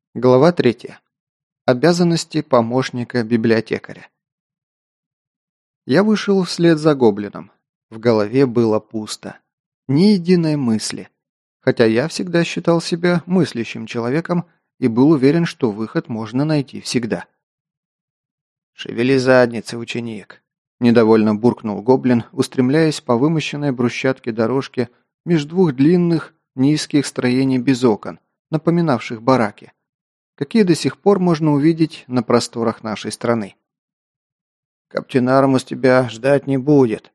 Глава 3. Обязанности помощника библиотекаря. Я вышел вслед за гоблином. В голове было пусто. Ни единой мысли. Хотя я всегда считал себя мыслящим человеком и был уверен, что выход можно найти всегда. «Шевели задницы, ученик!» – недовольно буркнул гоблин, устремляясь по вымощенной брусчатке дорожке меж двух длинных, низких строений без окон, напоминавших бараки, какие до сих пор можно увидеть на просторах нашей страны. «Каптен Армус тебя ждать не будет».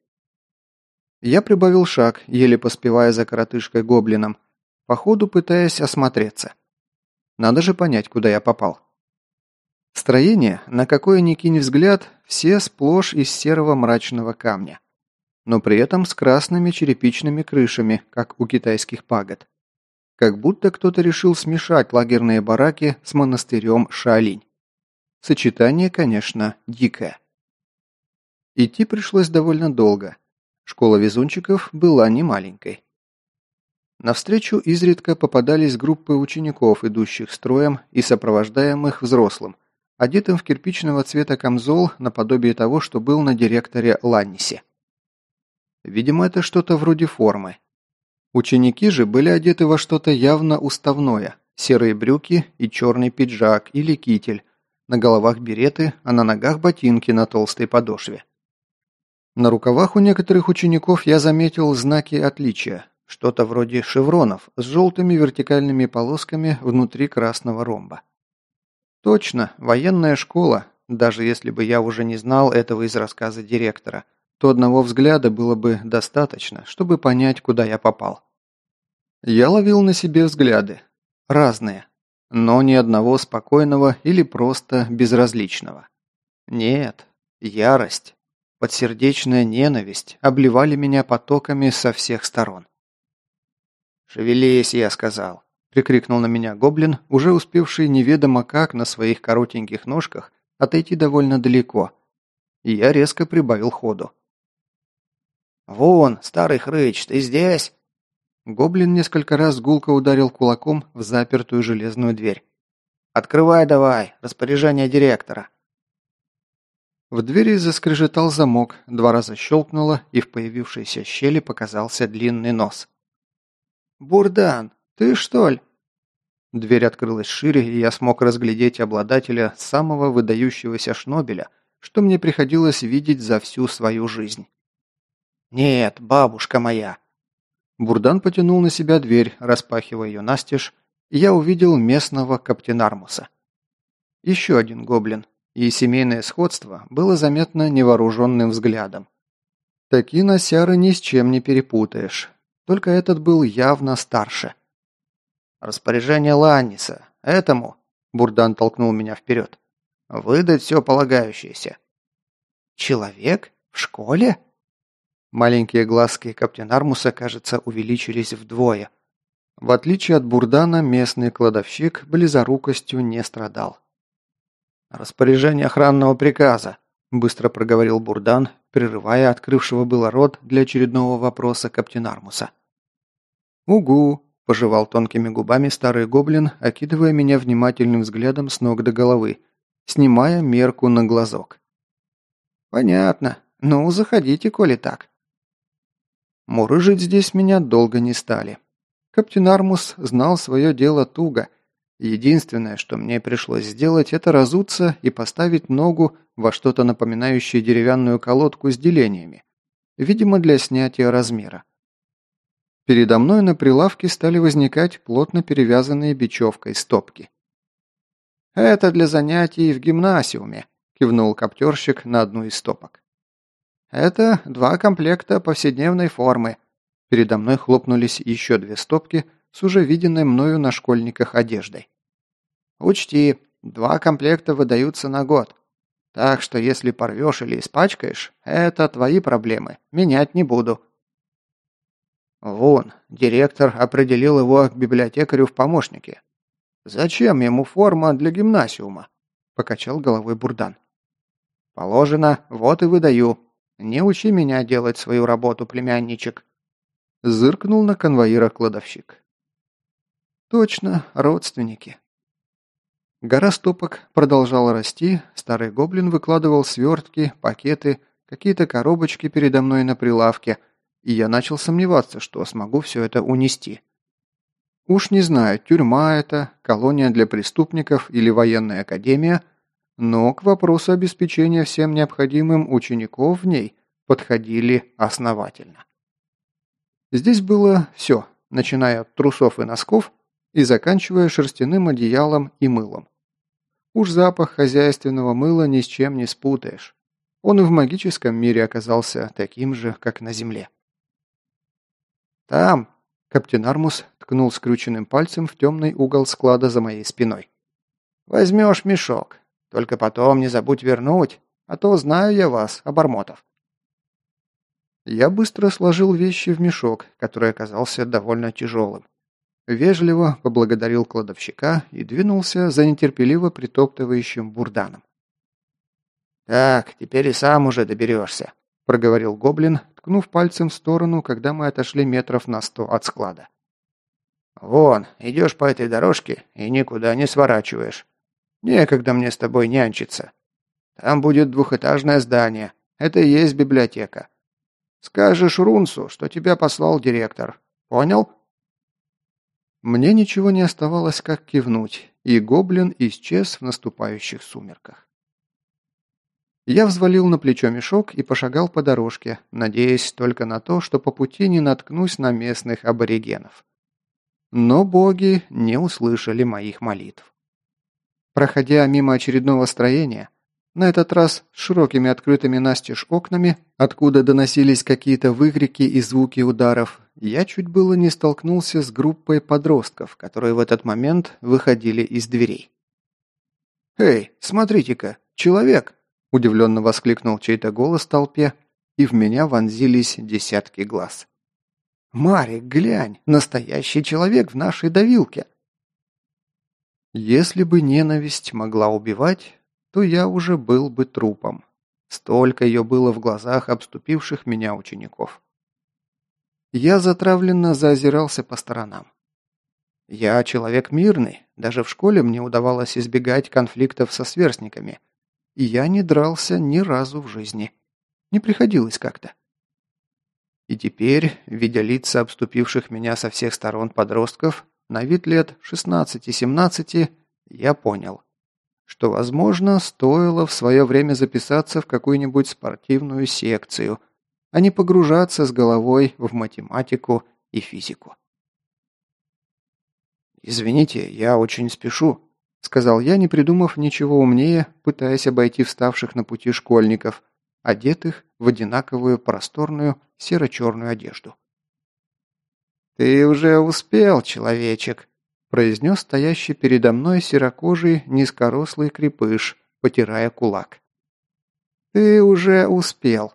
Я прибавил шаг, еле поспевая за коротышкой-гоблином, по ходу пытаясь осмотреться. Надо же понять, куда я попал. Строения, на какое ни кинь взгляд, все сплошь из серого мрачного камня, но при этом с красными черепичными крышами, как у китайских пагод. Как будто кто-то решил смешать лагерные бараки с монастырем Шаолинь. Сочетание, конечно, дикое. Идти пришлось довольно долго. Школа везунчиков была не маленькой. Навстречу изредка попадались группы учеников, идущих строем и сопровождаемых взрослым, одетым в кирпичного цвета камзол наподобие того, что был на директоре Ланнисе. Видимо, это что-то вроде формы. Ученики же были одеты во что-то явно уставное, серые брюки и черный пиджак или китель, на головах береты, а на ногах ботинки на толстой подошве. На рукавах у некоторых учеников я заметил знаки отличия, что-то вроде шевронов с желтыми вертикальными полосками внутри красного ромба. Точно, военная школа, даже если бы я уже не знал этого из рассказа директора, то одного взгляда было бы достаточно, чтобы понять, куда я попал. Я ловил на себе взгляды. Разные. Но ни одного спокойного или просто безразличного. Нет, ярость, подсердечная ненависть обливали меня потоками со всех сторон. «Шевелись», — я сказал. Прикрикнул на меня гоблин, уже успевший неведомо как на своих коротеньких ножках отойти довольно далеко. И я резко прибавил ходу. «Вон, старый хрыч, ты здесь?» Гоблин несколько раз гулко ударил кулаком в запертую железную дверь. «Открывай давай, распоряжение директора». В двери заскрежетал замок, 2 раза щелкнуло, и в появившейся щели показался длинный нос. «Бурдан, ты что ли?» Дверь открылась шире, и я смог разглядеть обладателя самого выдающегося шнобеля, что мне приходилось видеть за всю свою жизнь. «Нет, бабушка моя!» Бурдан потянул на себя дверь, распахивая ее настежь, и я увидел местного каптен Армуса. Еще один гоблин, и семейное сходство было заметно невооруженным взглядом. Такие носяры ни с чем не перепутаешь, только этот был явно старше. «Распоряжение Ланниса. Этому...» Бурдан толкнул меня вперед. «Выдать все полагающееся». «Человек? В школе?» Маленькие глазки каптен Армуса, кажется, увеличились вдвое. В отличие от Бурдана, местный кладовщик близорукостью не страдал. «Распоряжение охранного приказа», – быстро проговорил Бурдан, прерывая открывшего было рот для очередного вопроса каптен Армуса. «Угу», – пожевал тонкими губами старый гоблин, окидывая меня внимательным взглядом с ног до головы, снимая мерку на глазок. «Понятно. Ну, заходите, коли так». Мурыжить здесь меня долго не стали. Каптен Армус знал свое дело туго. Единственное, что мне пришлось сделать, это разуться и поставить ногу во что-то напоминающее деревянную колодку с делениями, видимо, для снятия размера. Передо мной на прилавке стали возникать плотно перевязанные бечевкой стопки. «Это для занятий в гимнасиуме», – кивнул коптерщик на одну из стопок. «Это 2 комплекта повседневной формы». Передо мной хлопнулись еще 2 стопки с уже виденной мною на школьниках одеждой. «Учти, 2 комплекта выдаются на год. Так что если порвешь или испачкаешь, это твои проблемы, менять не буду». «Вон, директор определил его к библиотекарю в помощники. Зачем ему форма для гимнасиума?» – покачал головой Бурдан. «Положено, вот и выдаю. Не учи меня делать свою работу, племянничек», – зыркнул на конвоира кладовщик. «Точно, родственники». Гора стопок продолжала расти, старый гоблин выкладывал свертки, пакеты, какие-то коробочки передо мной на прилавке, и я начал сомневаться, что смогу все это унести. Уж не знаю, тюрьма это, колония для преступников или военная академия, но к вопросу обеспечения всем необходимым учеников в ней подходили основательно. Здесь было все, начиная от трусов и носков и заканчивая шерстяным одеялом и мылом. Уж запах хозяйственного мыла ни с чем не спутаешь. Он и в магическом мире оказался таким же, как на земле. «Там!» – капитан Армус ткнул скрюченным пальцем в темный угол склада за моей спиной. «Возьмешь мешок. Только потом не забудь вернуть, а то знаю я вас, обормотов». Я быстро сложил вещи в мешок, который оказался довольно тяжелым. Вежливо поблагодарил кладовщика и двинулся за нетерпеливо притоптывающим бурданом. «Так, теперь и сам уже доберешься», – проговорил гоблин, ткнув пальцем в сторону, когда мы отошли метров на 100 от склада. «Вон, идешь по этой дорожке и никуда не сворачиваешь. Некогда мне с тобой нянчиться. Там будет двухэтажное здание. Это и есть библиотека. Скажешь Рунсу, что тебя послал директор. Понял?» Мне ничего не оставалось, как кивнуть, и гоблин исчез в наступающих сумерках. Я взвалил на плечо мешок и пошагал по дорожке, надеясь только на то, что по пути не наткнусь на местных аборигенов. Но боги не услышали моих молитв. Проходя мимо очередного строения, на этот раз с широкими открытыми настежь окнами, откуда доносились какие-то выкрики и звуки ударов, я чуть было не столкнулся с группой подростков, которые в этот момент выходили из дверей. «Эй, смотрите-ка, человек!» – удивленно воскликнул чей-то голос в толпе, и в меня вонзились десятки глаз. «Марик, глянь, настоящий человек в нашей давилке!» Если бы ненависть могла убивать, то я уже был бы трупом. Столько ее было в глазах обступивших меня учеников. Я затравленно заозирался по сторонам. Я человек мирный, даже в школе мне удавалось избегать конфликтов со сверстниками, и я не дрался ни разу в жизни. Не приходилось как-то. И теперь, видя лица обступивших меня со всех сторон подростков, на вид лет 16-17, я понял, что, возможно, стоило в свое время записаться в какую-нибудь спортивную секцию, а не погружаться с головой в математику и физику. «Извините, я очень спешу», — сказал я, не придумав ничего умнее, пытаясь обойти вставших на пути школьников, одетых в одинаковую просторную серо-черную одежду. «Ты уже успел, человечек», – произнес стоящий передо мной серокожий низкорослый крепыш, потирая кулак. «Ты уже успел».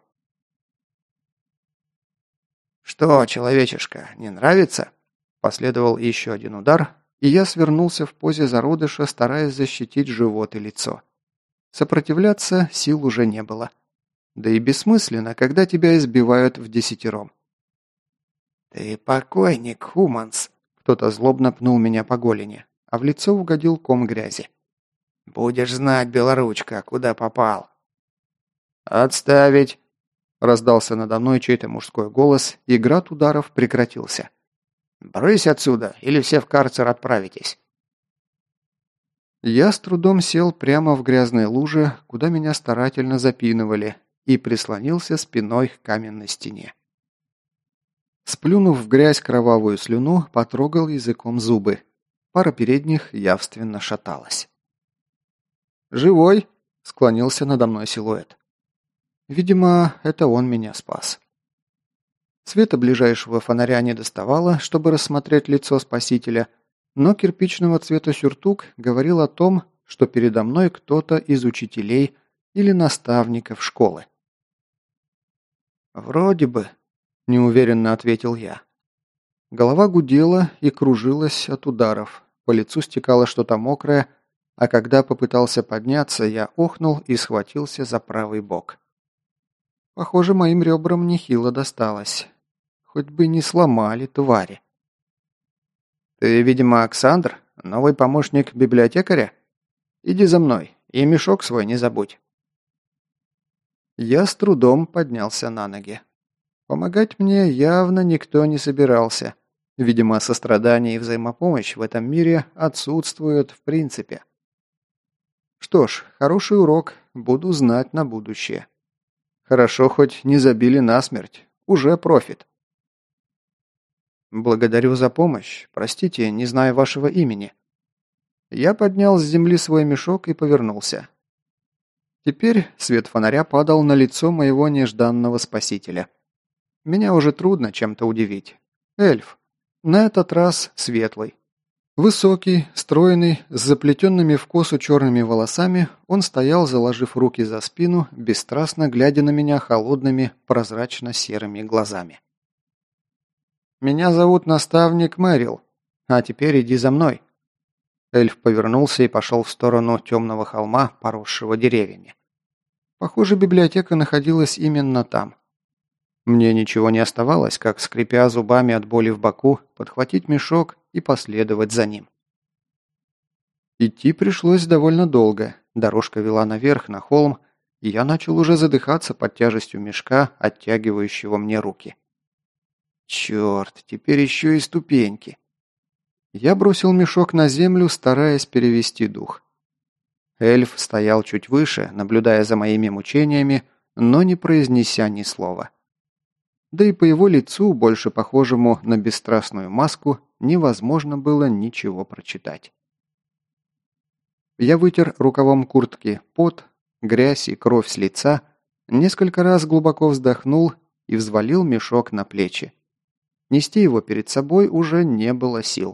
«Что, человечишка, не нравится?» Последовал еще один удар, и я свернулся в позе зародыша, стараясь защитить живот и лицо. Сопротивляться сил уже не было. Да и бессмысленно, когда тебя избивают вдесятером. «Ты покойник, Хуманс!» Кто-то злобно пнул меня по голени, а в лицо угодил ком грязи. «Будешь знать, белоручка, куда попал!» «Отставить!» Раздался надо мной чей-то мужской голос, и град ударов прекратился. «Брысь отсюда, или все в карцер отправитесь!» Я с трудом сел прямо в грязной луже, куда меня старательно запинывали, и прислонился спиной к каменной стене. Сплюнув в грязь кровавую слюну, потрогал языком зубы. Пара передних явственно шаталась. «Живой?» – склонился надо мной силуэт. Видимо, это он меня спас. Света ближайшего фонаря не доставало, чтобы рассмотреть лицо спасителя, но кирпичного цвета сюртук говорил о том, что передо мной кто-то из учителей или наставников школы. «Вроде бы», – неуверенно ответил я. Голова гудела и кружилась от ударов, по лицу стекало что-то мокрое, а когда попытался подняться, я охнул и схватился за правый бок. Похоже, моим ребрам нехило досталось. Хоть бы не сломали, твари. «Ты, видимо, Оксандр, новый помощник библиотекаря?» Иди за мной, и мешок свой не забудь». Я с трудом поднялся на ноги. Помогать мне явно никто не собирался. Видимо, сострадание и взаимопомощь в этом мире отсутствуют в принципе. Что ж, хороший урок, буду знать на будущее. Хорошо, хоть не забили насмерть, уже профит. Благодарю за помощь, простите, не знаю вашего имени. Я поднял с земли свой мешок и повернулся. Теперь свет фонаря падал на лицо моего нежданного спасителя. Меня уже трудно чем-то удивить. Эльф. На этот раз светлый. Высокий, стройный, с заплетенными в косу черными волосами, он стоял, заложив руки за спину, бесстрастно глядя на меня холодными, прозрачно-серыми глазами. «Меня зовут наставник Мэрил, а теперь иди за мной». Эльф повернулся и пошел в сторону темного холма, поросшего деревьями. Похоже, библиотека находилась именно там. Мне ничего не оставалось, как, скрипя зубами от боли в боку, подхватить мешок и последовать за ним. Идти пришлось довольно долго. Дорожка вела наверх, на холм, и я начал уже задыхаться под тяжестью мешка, оттягивающего мне руки. Черт, теперь еще и ступеньки. Я бросил мешок на землю, стараясь перевести дух. Эльф стоял чуть выше, наблюдая за моими мучениями, но не произнеся ни слова. Да и по его лицу, больше похожему на бесстрастную маску, невозможно было ничего прочитать. Я вытер рукавом куртки пот, грязь и кровь с лица, несколько раз глубоко вздохнул и взвалил мешок на плечи. Нести его перед собой уже не было сил.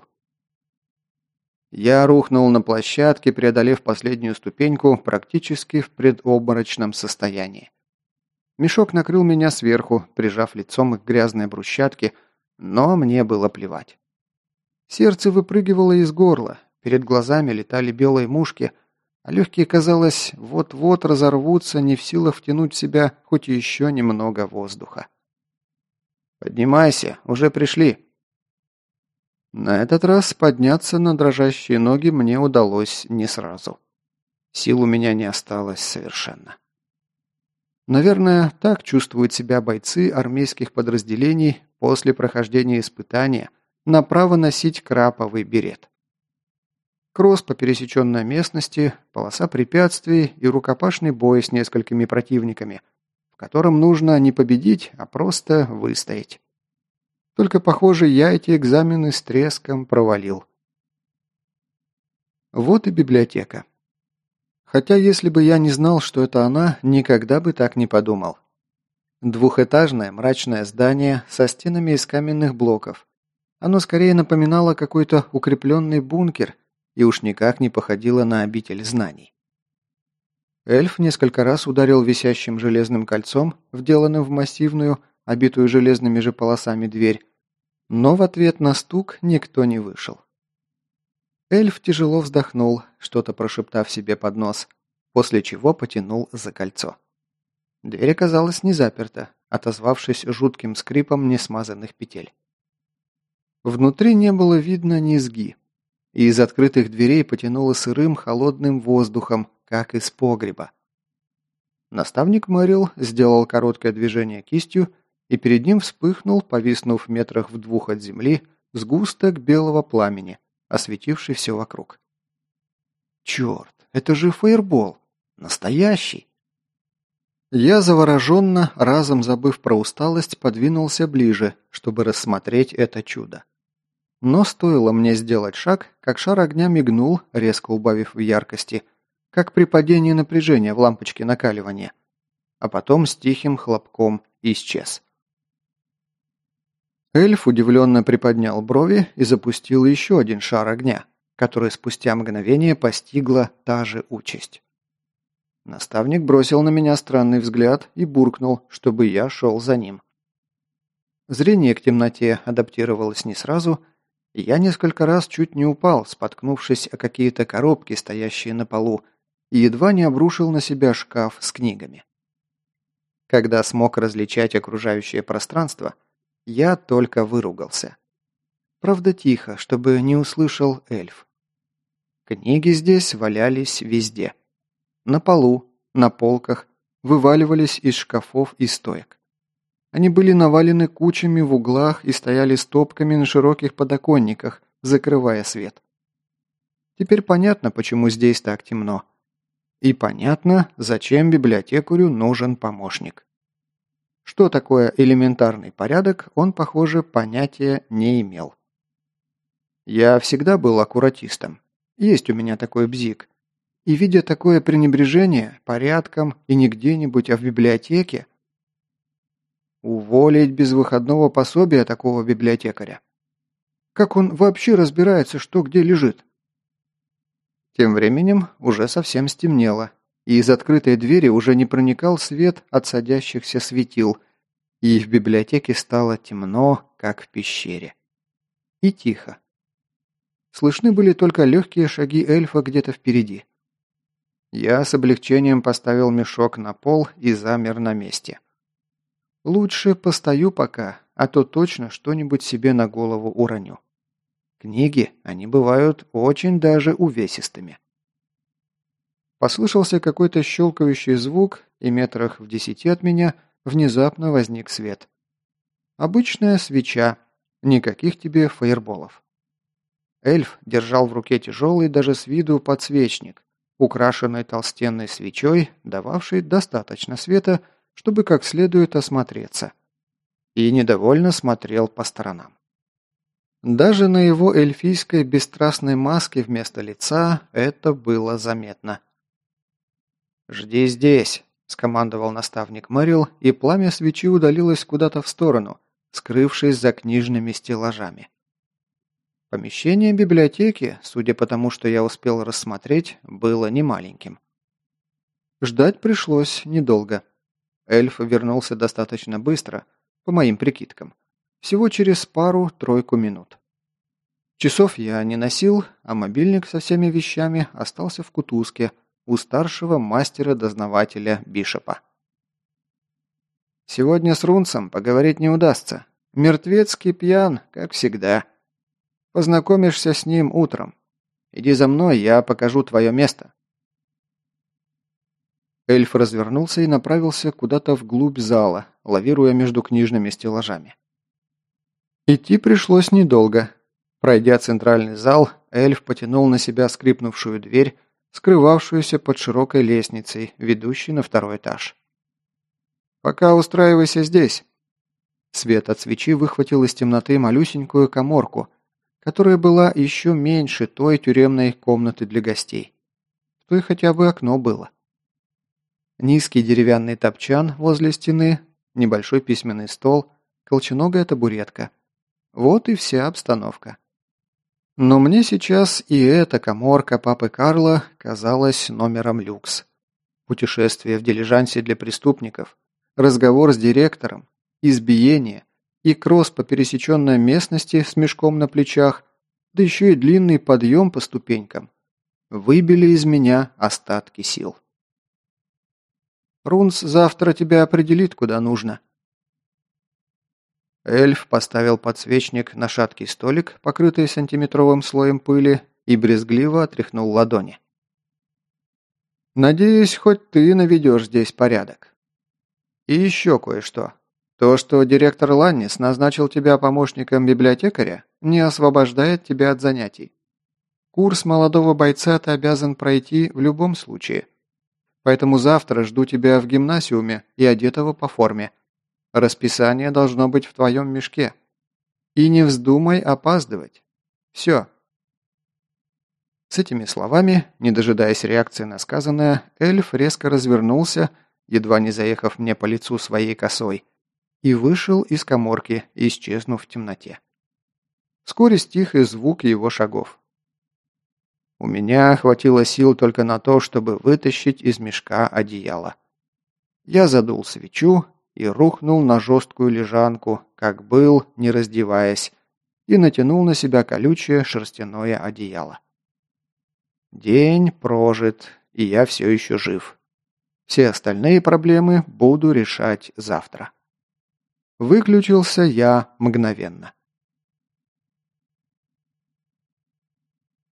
Я рухнул на площадке, преодолев последнюю ступеньку практически в предобморочном состоянии. Мешок накрыл меня сверху, прижав лицом к грязной брусчатке, но мне было плевать. Сердце выпрыгивало из горла, перед глазами летали белые мушки, а легкие, казалось, вот-вот разорвутся, не в силах втянуть в себя хоть еще немного воздуха. «Поднимайся, уже пришли». На этот раз подняться на дрожащие ноги мне удалось не сразу. Сил у меня не осталось совершенно. Наверное, так чувствуют себя бойцы армейских подразделений после прохождения испытания на право носить краповый берет. Кросс по пересеченной местности, полоса препятствий и рукопашный бой с несколькими противниками, в котором нужно не победить, а просто выстоять. Только, похоже, я эти экзамены с треском провалил. Вот и библиотека. Хотя, если бы я не знал, что это она, никогда бы так не подумал. Двухэтажное мрачное здание со стенами из каменных блоков. Оно скорее напоминало какой-то укрепленный бункер и уж никак не походило на обитель знаний. Эльф несколько раз ударил висящим железным кольцом, вделанным в массивную, обитую железными же полосами дверь, но в ответ на стук никто не вышел. Эльф тяжело вздохнул, что-то прошептав себе под нос, после чего потянул за кольцо. Дверь оказалась не заперта, отозвавшись жутким скрипом несмазанных петель. Внутри не было видно низги, и из открытых дверей потянуло сырым холодным воздухом, как из погреба. Наставник Мэрил сделал короткое движение кистью, и перед ним вспыхнул, повиснув метрах в 2 от земли, сгусток белого пламени, осветивший все вокруг. «Черт, это же фаербол! Настоящий!» Я завороженно, разом забыв про усталость, подвинулся ближе, чтобы рассмотреть это чудо. Но стоило мне сделать шаг, как шар огня мигнул, резко убавив в яркости, как при падении напряжения в лампочке накаливания, а потом с тихим хлопком исчез. Эльф удивленно приподнял брови и запустил еще один шар огня, который спустя мгновение постигла та же участь. Наставник бросил на меня странный взгляд и буркнул, чтобы я шел за ним. Зрение к темноте адаптировалось не сразу, и я несколько раз чуть не упал, споткнувшись о какие-то коробки, стоящие на полу, и едва не обрушил на себя шкаф с книгами. Когда смог различать окружающее пространство, я только выругался. Правда тихо, чтобы не услышал эльф. Книги здесь валялись везде. На полу, на полках, вываливались из шкафов и стоек. Они были навалены кучами в углах и стояли стопками на широких подоконниках, закрывая свет. Теперь понятно, почему здесь так темно. И понятно, зачем библиотекарю нужен помощник. Что такое элементарный порядок, он, похоже, понятия не имел. Я всегда был аккуратистом. Есть у меня такой бзик. И видя такое пренебрежение порядком и не где-нибудь, а в библиотеке, уволить без выходного пособия такого библиотекаря. Как он вообще разбирается, что где лежит? Тем временем уже совсем стемнело, и из открытой двери уже не проникал свет от садящихся светил, и в библиотеке стало темно, как в пещере. И тихо. Слышны были только легкие шаги эльфа где-то впереди. Я с облегчением поставил мешок на пол и замер на месте. Лучше постою пока, а то точно что-нибудь себе на голову уроню. Книги, они бывают очень даже увесистыми. Послышался какой-то щелкающий звук, и метрах в 10 от меня внезапно возник свет. Обычная свеча, никаких тебе фаерболов. Эльф держал в руке тяжелый даже с виду подсвечник, украшенный толстенной свечой, дававшей достаточно света, чтобы как следует осмотреться. И недовольно смотрел по сторонам. Даже на его эльфийской бесстрастной маске вместо лица это было заметно. «Жди здесь», – скомандовал наставник Мэрил, и пламя свечи удалилось куда-то в сторону, скрывшись за книжными стеллажами. Помещение библиотеки, судя по тому, что я успел рассмотреть, было немаленьким. Ждать пришлось недолго. Эльф вернулся достаточно быстро, по моим прикидкам. Всего через пару-тройку минут. Часов я не носил, а мобильник со всеми вещами остался в кутузке у старшего мастера-дознавателя Бишопа. Сегодня с Рунцем поговорить не удастся. Мертвецкий пьян, как всегда. Познакомишься с ним утром. Иди за мной, я покажу твое место. Эльф развернулся и направился куда-то вглубь зала, лавируя между книжными стеллажами. Идти пришлось недолго. Пройдя центральный зал, эльф потянул на себя скрипнувшую дверь, скрывавшуюся под широкой лестницей, ведущей на второй этаж. «Пока устраивайся здесь». Свет от свечи выхватил из темноты малюсенькую каморку, которая была еще меньше той тюремной комнаты для гостей. В той хотя бы окно было. Низкий деревянный топчан возле стены, небольшой письменный стол, колченогая табуретка. Вот и вся обстановка. Но мне сейчас и эта каморка папы Карла казалась номером люкс. Путешествие в дилижансе для преступников, разговор с директором, избиение и кросс по пересеченной местности с мешком на плечах, да еще и длинный подъем по ступенькам, выбили из меня остатки сил. Рунс завтра тебя определит, куда нужно. Эльф поставил подсвечник на шаткий столик, покрытый сантиметровым слоем пыли, и брезгливо отряхнул ладони. «Надеюсь, хоть ты наведешь здесь порядок. И еще кое-что. То, что директор Ланнис назначил тебя помощником библиотекаря, не освобождает тебя от занятий. Курс молодого бойца ты обязан пройти в любом случае. Поэтому завтра жду тебя в гимнасиуме и одетого по форме. Расписание должно быть в твоем мешке. И не вздумай опаздывать. Все». С этими словами, не дожидаясь реакции на сказанное, эльф резко развернулся, едва не заехав мне по лицу своей косой, и вышел из каморки, исчезнув в темноте. Вскоре стих и звук его шагов. У меня хватило сил только на то, чтобы вытащить из мешка одеяло. Я задул свечу и рухнул на жесткую лежанку, как был, не раздеваясь, и натянул на себя колючее шерстяное одеяло. День прожит, и я все еще жив. Все остальные проблемы буду решать завтра. Выключился я мгновенно.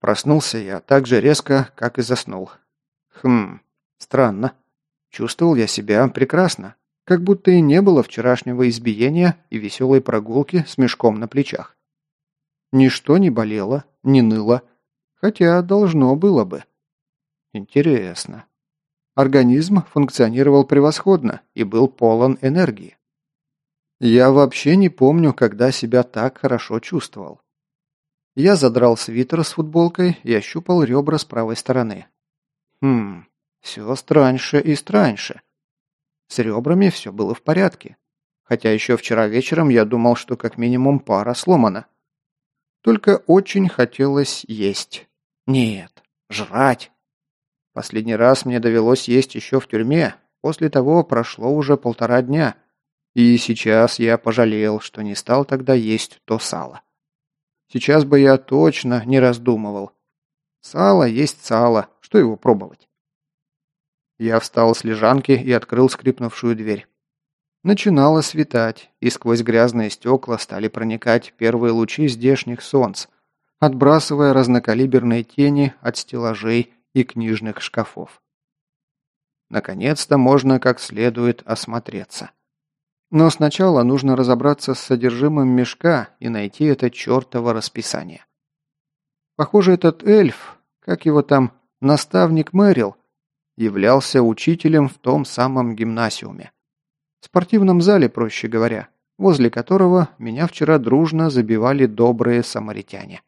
Проснулся я так же резко, как и заснул. Странно. Чувствовал я себя прекрасно, как будто и не было вчерашнего избиения и веселой прогулки с мешком на плечах. Ничто не болело, не ныло, хотя должно было бы. Интересно. Организм функционировал превосходно и был полон энергии. Я вообще не помню, когда себя так хорошо чувствовал. Я задрал свитер с футболкой и ощупал ребра с правой стороны. Все страньше и страньше. С ребрами все было в порядке. Хотя еще вчера вечером я думал, что как минимум пара сломана. Только очень хотелось есть. Нет, жрать. Последний раз мне довелось есть еще в тюрьме. После того прошло уже 1,5 дня. И сейчас я пожалел, что не стал тогда есть то сало. Сейчас бы я точно не раздумывал. Сало есть сало, что его пробовать? Я встал с лежанки и открыл скрипнувшую дверь. Начинало светать, и сквозь грязные стекла стали проникать первые лучи здешних солнц, отбрасывая разнокалиберные тени от стеллажей и книжных шкафов. Наконец-то можно как следует осмотреться. Но сначала нужно разобраться с содержимым мешка и найти это чертово расписание. Похоже, этот эльф, как его там, наставник Мэрил, являлся учителем в том самом гимнасиуме. Спортивном зале, проще говоря, возле которого меня вчера дружно забивали добрые самаритяне.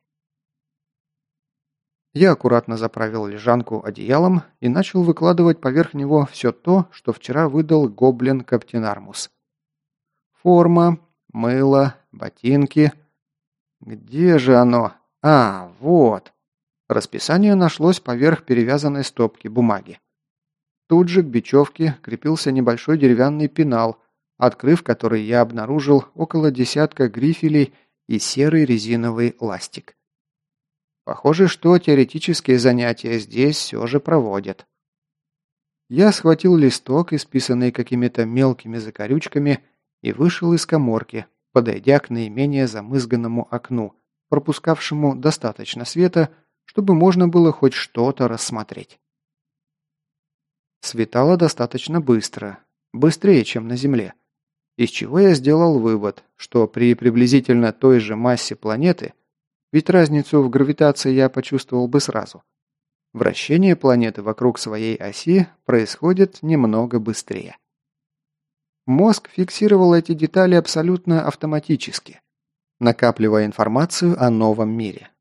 Я аккуратно заправил лежанку одеялом и начал выкладывать поверх него все то, что вчера выдал гоблин Каптенармус. Форма, мыло, ботинки. Где же оно? Вот. Расписание нашлось поверх перевязанной стопки бумаги. Тут же к бечевке крепился небольшой деревянный пенал, открыв который я обнаружил около десятка грифелей и серый резиновый ластик. Похоже, что теоретические занятия здесь все же проводят. Я схватил листок, исписанный какими-то мелкими закорючками, и вышел из каморки, подойдя к наименее замызганному окну, пропускавшему достаточно света, чтобы можно было хоть что-то рассмотреть. Светало достаточно быстро, быстрее, чем на Земле, из чего я сделал вывод, что при приблизительно той же массе планеты, ведь разницу в гравитации я почувствовал бы сразу, вращение планеты вокруг своей оси происходит немного быстрее. Мозг фиксировал эти детали абсолютно автоматически, накапливая информацию о новом мире.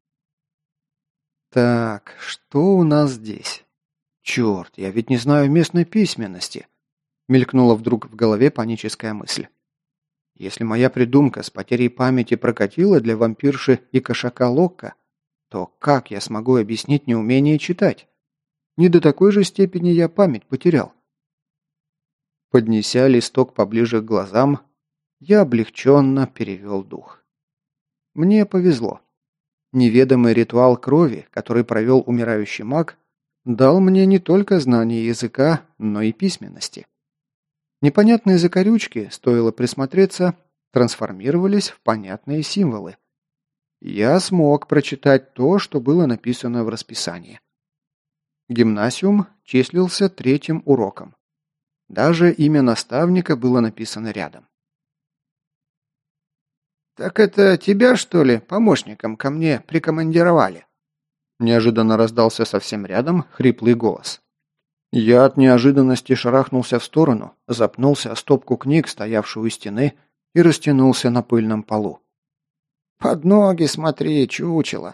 Так, что у нас здесь? Черт, я ведь не знаю местной письменности. Мелькнула вдруг в голове паническая мысль. Если моя придумка с потерей памяти прокатила для вампирши и кошака Локка, то как я смогу объяснить неумение читать? Не до такой же степени я память потерял. Поднеся листок поближе к глазам, я облегченно перевел дух. Мне повезло. Неведомый ритуал крови, который провел умирающий маг, дал мне не только знание языка, но и письменности. Непонятные закорючки, стоило присмотреться, трансформировались в понятные символы. Я смог прочитать то, что было написано в расписании. Гимнасиум числился 3-м уроком. Даже имя наставника было написано рядом. «Так это тебя, что ли, помощником ко мне прикомандировали?» Неожиданно раздался совсем рядом хриплый голос. Я от неожиданности шарахнулся в сторону, запнулся о стопку книг, стоявшую у стены, и растянулся на пыльном полу. «Под ноги смотри, чучело!»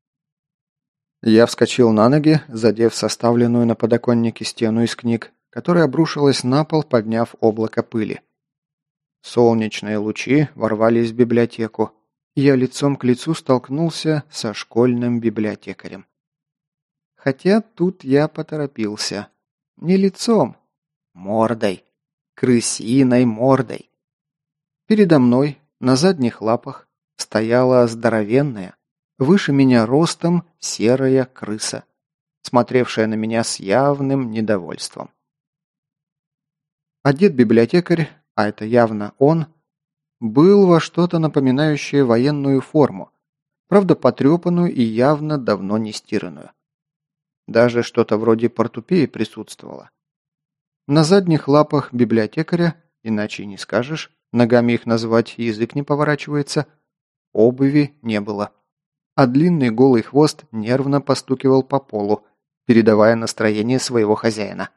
Я вскочил на ноги, задев составленную на подоконнике стену из книг, которая обрушилась на пол, подняв облако пыли. Солнечные лучи ворвались в библиотеку, и я лицом к лицу столкнулся со школьным библиотекарем. Хотя тут я поторопился. Не лицом, мордой, крысиной мордой. Передо мной, на задних лапах, стояла здоровенная, выше меня ростом серая крыса, смотревшая на меня с явным недовольством. Одет библиотекарь, а это явно он, был во что-то напоминающее военную форму, Правда, потрепанную и явно давно не стиранную. Даже что-то вроде портупеи присутствовало. На задних лапах библиотекаря, иначе и не скажешь, ногами их назвать язык не поворачивается, обуви не было. А длинный голый хвост нервно постукивал по полу, передавая настроение своего хозяина.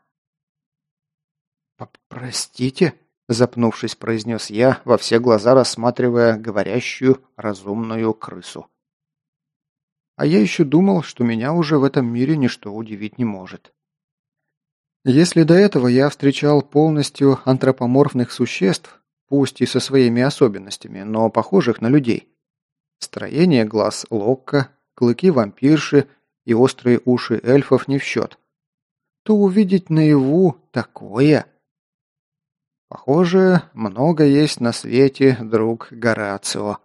«Простите?» – запнувшись, произнес я, во все глаза рассматривая говорящую разумную крысу. А я еще думал, что меня уже в этом мире ничто удивить не может. Если до этого я встречал полностью антропоморфных существ, пусть и со своими особенностями, но похожих на людей, строение глаз Локка, клыки вампирши и острые уши эльфов не в счет, то увидеть наяву такое... Похоже, много есть на свете, друг Горацио.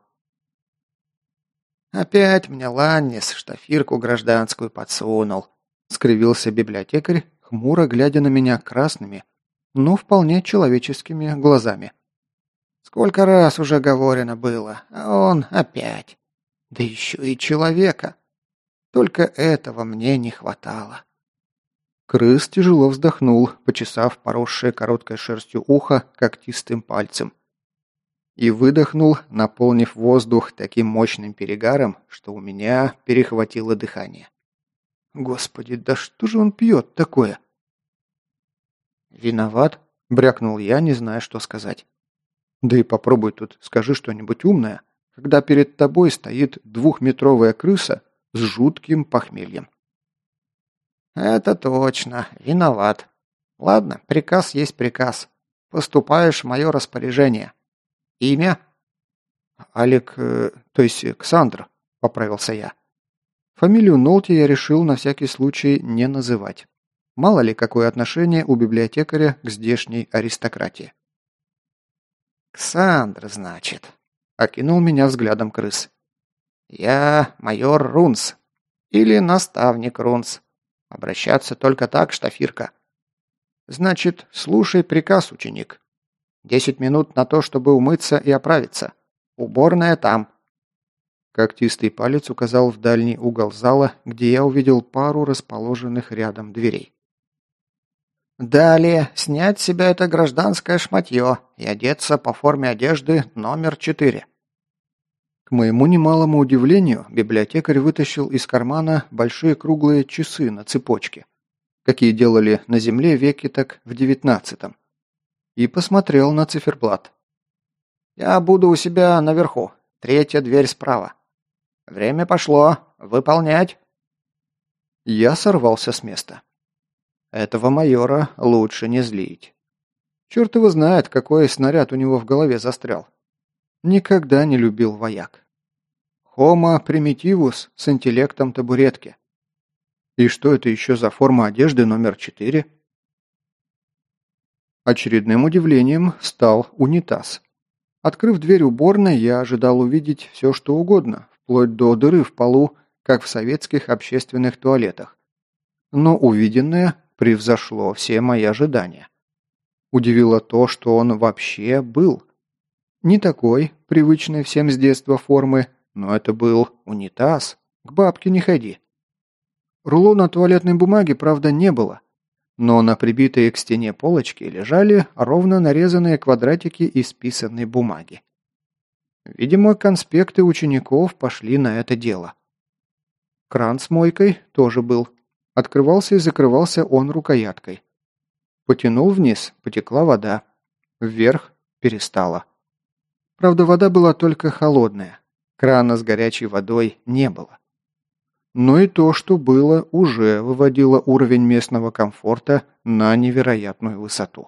«Опять мне Ланнис штафирку гражданскую подсунул», — скривился библиотекарь, хмуро глядя на меня красными, но вполне человеческими глазами. «Сколько раз уже говорено было, а он опять. Да еще и человека. Только этого мне не хватало». Крыс тяжело вздохнул, почесав поросшее короткой шерстью ухо когтистым пальцем. И выдохнул, наполнив воздух таким мощным перегаром, что у меня перехватило дыхание. Господи, да что же он пьет такое? «Виноват?» – брякнул я, не зная, что сказать. «Да и попробуй тут скажи что-нибудь умное, когда перед тобой стоит двухметровая крыса с жутким похмельем». «Это точно, виноват. Ладно, приказ есть приказ. Поступаешь в мое распоряжение. Имя?» «Алек, то есть Ксандр», – поправился я. Фамилию Нолти я решил на всякий случай не называть. Мало ли, какое отношение у библиотекаря к здешней аристократии. «Ксандр, значит», – окинул меня взглядом крыс. «Я майор Рунс. Или наставник Рунс. Обращаться только так, штафирка. Значит, слушай приказ, ученик. 10 минут на то, чтобы умыться и оправиться. Уборная там». Когтистый палец указал в дальний угол зала, где я увидел пару расположенных рядом дверей. «Далее снять с себя это гражданское шматье и одеться по форме одежды номер 4». К моему немалому удивлению, библиотекарь вытащил из кармана большие круглые часы на цепочке, какие делали на земле веки так в 19-м, и посмотрел на циферблат. «Я буду у себя наверху. 3-я дверь справа. Время пошло. Выполнять!» Я сорвался с места. Этого майора лучше не злить. Черт его знает, какой снаряд у него в голове застрял. Никогда не любил вояк. Homo primitivus с интеллектом табуретки. И что это еще за форма одежды номер 4? Очередным удивлением стал унитаз. Открыв дверь уборной, я ожидал увидеть все, что угодно, вплоть до дыры в полу, как в советских общественных туалетах. Но увиденное превзошло все мои ожидания. Удивило то, что он вообще был. Не такой, привычной всем с детства формы, но это был унитаз. К бабке не ходи. Рулона туалетной бумаги, правда, не было. Но на прибитой к стене полочке лежали ровно нарезанные квадратики исписанной бумаги. Видимо, конспекты учеников пошли на это дело. Кран с мойкой тоже был. Открывался и закрывался он рукояткой. Потянул вниз, потекла вода. Вверх перестала. Правда, вода была только холодная. Крана с горячей водой не было. Но и то, что было, уже выводило уровень местного комфорта на невероятную высоту.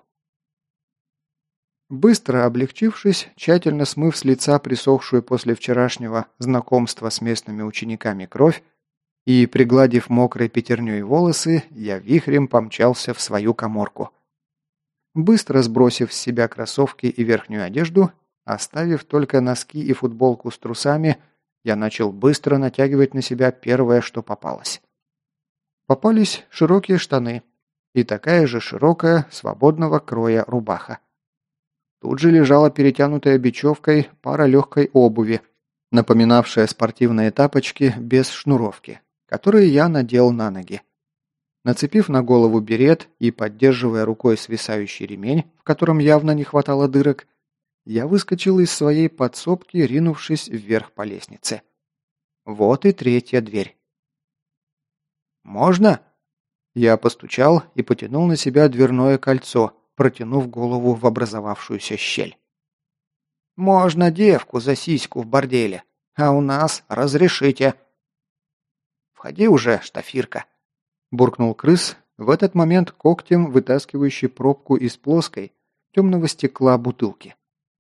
Быстро облегчившись, тщательно смыв с лица присохшую после вчерашнего знакомства с местными учениками кровь и пригладив мокрой пятерней волосы, я вихрем помчался в свою каморку. Быстро сбросив с себя кроссовки и верхнюю одежду, оставив только носки и футболку с трусами, я начал быстро натягивать на себя первое, что попалось. Попались широкие штаны и такая же широкая, свободного кроя рубаха. Тут же лежала перетянутая бечевкой пара легкой обуви, напоминавшая спортивные тапочки без шнуровки, которые я надел на ноги. Нацепив на голову берет и поддерживая рукой свисающий ремень, в котором явно не хватало дырок, я выскочил из своей подсобки, ринувшись вверх по лестнице. Вот и третья дверь. «Можно?» Я постучал и потянул на себя дверное кольцо, протянув голову в образовавшуюся щель. «Можно девку за сиську в борделе, а у нас разрешите». «Входи уже, штафирка», – буркнул крыс, в этот момент когтем вытаскивающий пробку из плоской, темного стекла бутылки.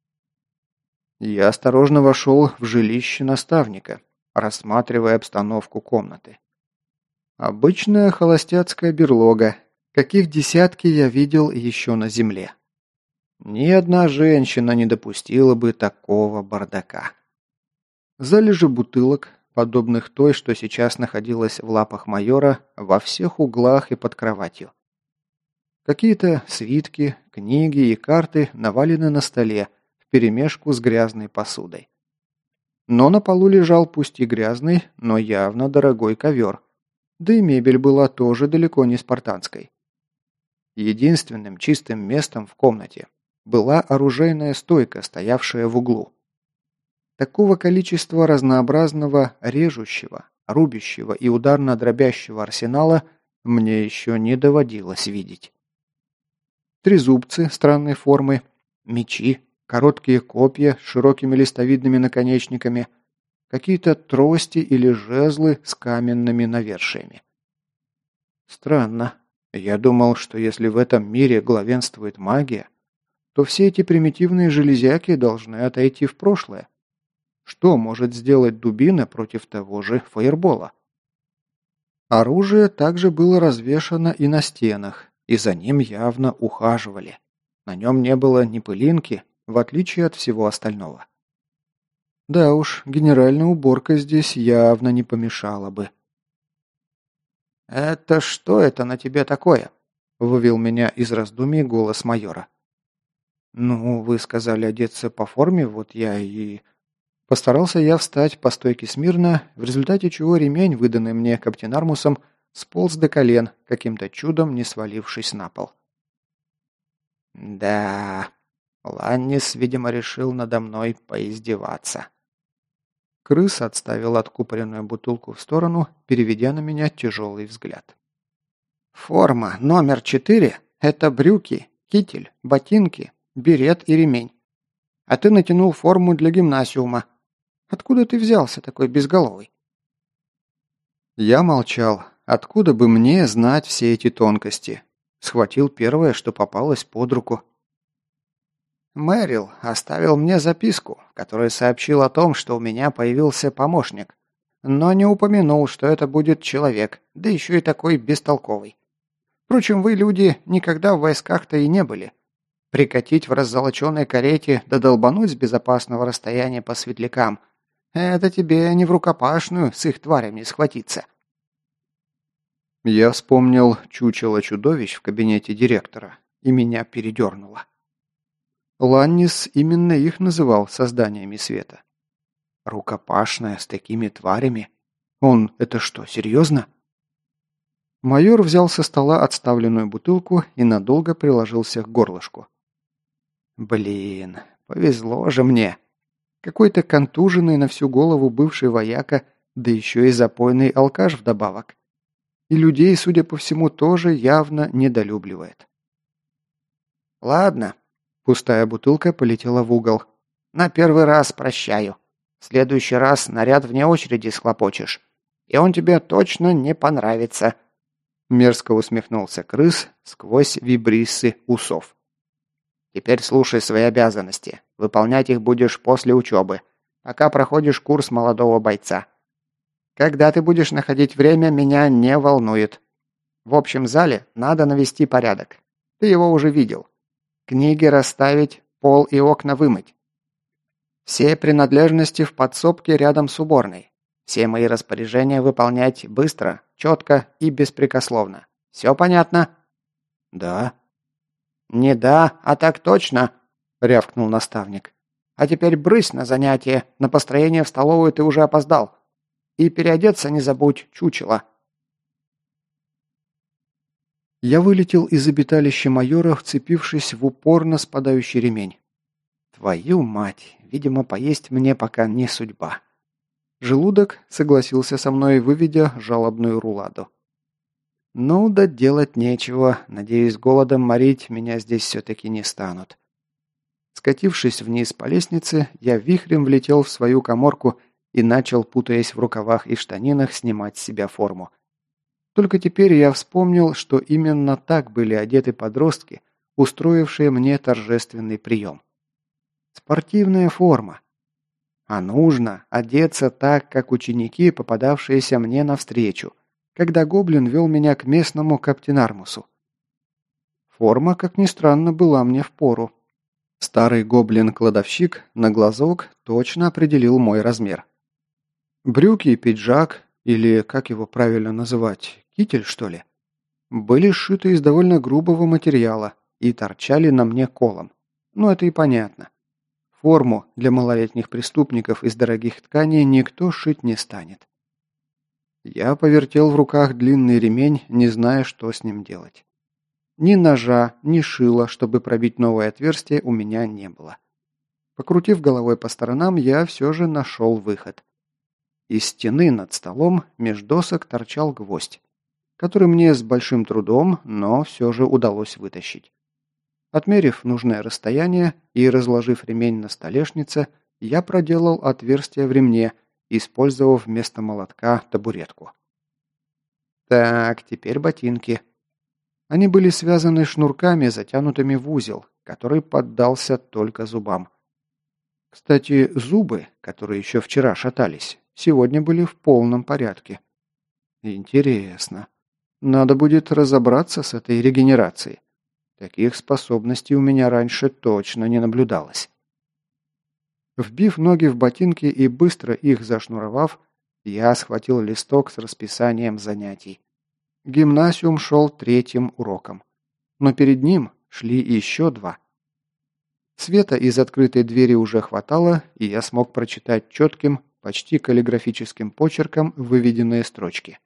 Я осторожно вошел в жилище наставника, рассматривая обстановку комнаты. Обычная холостяцкая берлога, каких десятки я видел еще на земле. Ни одна женщина не допустила бы такого бардака. Залежи бутылок, подобных той, что сейчас находилась в лапах майора, во всех углах и под кроватью. Какие-то свитки, книги и карты навалены на столе, вперемешку с грязной посудой. Но на полу лежал пусть и грязный, но явно дорогой ковер, да и мебель была тоже далеко не спартанской. Единственным чистым местом в комнате была оружейная стойка, стоявшая в углу. Такого количества разнообразного режущего, рубящего и ударно-дробящего арсенала мне еще не доводилось видеть. Трезубцы странной формы, мечи, короткие копья с широкими листовидными наконечниками, какие-то трости или жезлы с каменными навершиями. Странно. Я думал, что если в этом мире главенствует магия, то все эти примитивные железяки должны отойти в прошлое. Что может сделать дубина против того же фаербола? Оружие также было развешано и на стенах, и за ним явно ухаживали. На нем не было ни пылинки, в отличие от всего остального. Да уж, генеральная уборка здесь явно не помешала бы. «Это что это на тебе такое?» – вывел меня из раздумий голос майора. «Ну, вы сказали одеться по форме, вот я и...» Постарался я встать по стойке смирно, в результате чего ремень, выданный мне каптенармусом, сполз до колен, каким-то чудом не свалившись на пол. «Да, Ланнис, видимо, решил надо мной поиздеваться». Крыс отставил откупоренную бутылку в сторону, переведя на меня тяжелый взгляд. «Форма номер 4 – это брюки, китель, ботинки, берет и ремень. А ты натянул форму для гимнасиума. Откуда ты взялся такой безголовый?» Я молчал. Откуда бы мне знать все эти тонкости? Схватил первое, что попалось под руку. Мэрил оставил мне записку, в которой сообщил о том, что у меня появился помощник, но не упомянул, что это будет человек, да еще и такой бестолковый. Впрочем, вы, люди, никогда в войсках-то и не были. Прикатить в раззолоченной карете да долбануть с безопасного расстояния по светлякам – это тебе не в рукопашную с их тварями схватиться. Я вспомнил чучело чудовищ в кабинете директора, и меня передернуло. Ланнис именно их называл созданиями света. Рукопашная с такими тварями? Он это что, серьезно? Майор взял со стола отставленную бутылку и надолго приложился к горлышку. Блин, повезло же мне. Какой-то контуженный на всю голову бывший вояка, да еще и запойный алкаш вдобавок. И людей, судя по всему, тоже явно недолюбливает. Ладно. Пустая бутылка полетела в угол. «На первый раз прощаю. В следующий раз наряд вне очереди схлопочешь. И он тебе точно не понравится». Мерзко усмехнулся крыс сквозь вибриссы усов. «Теперь слушай свои обязанности. Выполнять их будешь после учебы, пока проходишь курс молодого бойца. Когда ты будешь находить время, меня не волнует. В общем зале надо навести порядок. Ты его уже видел. Книги расставить, пол и окна вымыть. Все принадлежности в подсобке рядом с уборной. Все мои распоряжения выполнять быстро, четко и беспрекословно. Все понятно?» «Да». «Не да, а так точно», — рявкнул наставник. А теперь брысь на занятие, на построение в столовую ты уже опоздал. И переодеться не забудь, чучело». Я вылетел из обиталища майора, вцепившись в упорно спадающий ремень. Твою мать, видимо, поесть мне пока не судьба. Желудок согласился со мной, выведя жалобную руладу. Ну да делать нечего, надеюсь, голодом морить меня здесь все-таки не станут. Скатившись вниз по лестнице, я вихрем влетел в свою каморку и начал, путаясь в рукавах и штанинах, снимать с себя форму. Только теперь я вспомнил, что именно так были одеты подростки, устроившие мне торжественный прием. Спортивная форма. А нужно одеться так, как ученики, попадавшиеся мне навстречу, когда гоблин вел меня к местному каптенармусу. Форма, как ни странно, была мне впору. Старый гоблин-кладовщик на глазок точно определил мой размер. Брюки и пиджак, или как его правильно называть, китель, что ли, были сшиты из довольно грубого материала и торчали на мне колом. Ну, это и понятно. Форму для малолетних преступников из дорогих тканей никто шить не станет. Я повертел в руках длинный ремень, не зная, что с ним делать. Ни ножа, ни шила, чтобы пробить новое отверстие, у меня не было. Покрутив головой по сторонам, я все же нашел выход. Из стены над столом меж досок торчал гвоздь, который мне с большим трудом, но все же удалось вытащить. Отмерив нужное расстояние и разложив ремень на столешнице, я проделал отверстие в ремне, использовав вместо молотка табуретку. Так, теперь ботинки. Они были связаны шнурками, затянутыми в узел, который поддался только зубам. Кстати, зубы, которые еще вчера шатались, сегодня были в полном порядке. Интересно. Надо будет разобраться с этой регенерацией. Таких способностей у меня раньше точно не наблюдалось. Вбив ноги в ботинки и быстро их зашнуровав, я схватил листок с расписанием занятий. Гимнасиум шел 3-м уроком, но перед ним шли еще 2. Света из открытой двери уже хватало, и я смог прочитать четким, почти каллиграфическим почерком выведенные строчки.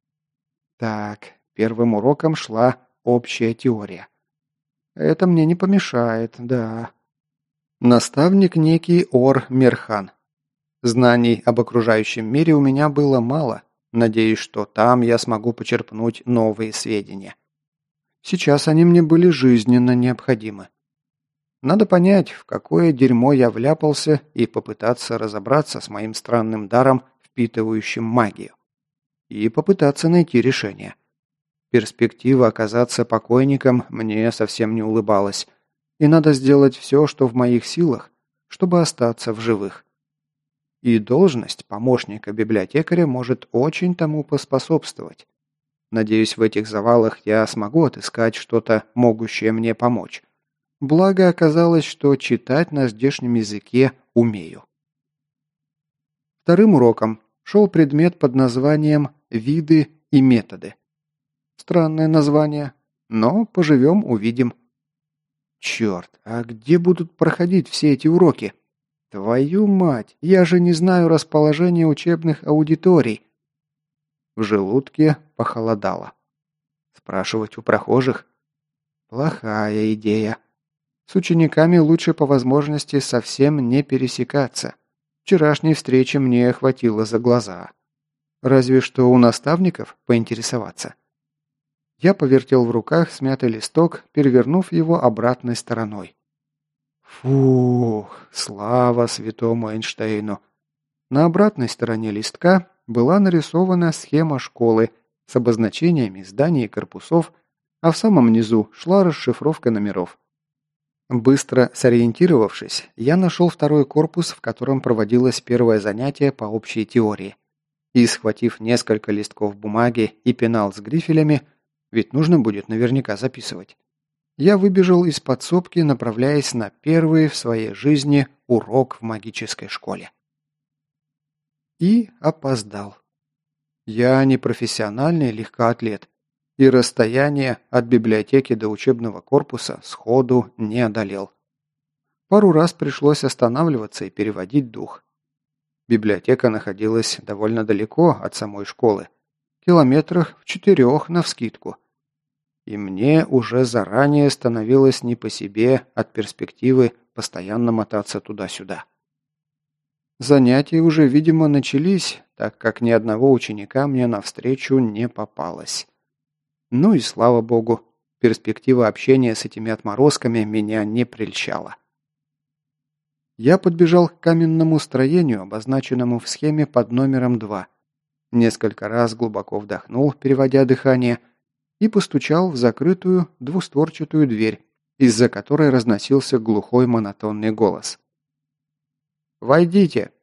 Так, первым уроком шла общая теория. Это мне не помешает, да. Наставник некий Ор-Мерхан. Знаний об окружающем мире у меня было мало. Надеюсь, что там я смогу почерпнуть новые сведения. Сейчас они мне были жизненно необходимы. Надо понять, в какое дерьмо я вляпался, и попытаться разобраться с моим странным даром, впитывающим магию. И попытаться найти решение. Перспектива оказаться покойником мне совсем не улыбалась, и надо сделать все, что в моих силах, чтобы остаться в живых. И должность помощника библиотекаря может очень тому поспособствовать. Надеюсь, в этих завалах я смогу отыскать что-то, могущее мне помочь. Благо оказалось, что читать на здешнем языке умею. Вторым уроком шел предмет под названием «Виды и методы». Странное название, но поживем – увидим. Черт, а где будут проходить все эти уроки? Твою мать, я же не знаю расположения учебных аудиторий. В желудке похолодало. Спрашивать у прохожих? Плохая идея. С учениками лучше по возможности совсем не пересекаться. Вчерашней встречи мне хватило за глаза. Разве что у наставников поинтересоваться. Я повертел в руках смятый листок, перевернув его обратной стороной. Фух, слава святому Эйнштейну. На обратной стороне листка была нарисована схема школы с обозначениями зданий и корпусов, а в самом низу шла расшифровка номеров. Быстро сориентировавшись, я нашел второй корпус, в котором проводилось первое занятие по общей теории. И, схватив несколько листков бумаги и пенал с грифелями, ведь нужно будет наверняка записывать, я выбежал из подсобки, направляясь на первый в своей жизни урок в магической школе. И опоздал. Я не профессиональный легкоатлет, и расстояние от библиотеки до учебного корпуса сходу не одолел. Пару раз пришлось останавливаться и переводить дух. Библиотека находилась довольно далеко от самой школы, километрах в 4 навскидку. И мне уже заранее становилось не по себе от перспективы постоянно мотаться туда-сюда. Занятия уже, видимо, начались, так как ни одного ученика мне навстречу не попалось. Ну и слава богу, перспектива общения с этими отморозками меня не прельщала. Я подбежал к каменному строению, обозначенному в схеме под номером 2. Несколько раз глубоко вдохнул, переводя дыхание, и постучал в закрытую двустворчатую дверь, из-за которой разносился глухой монотонный голос. «Войдите!»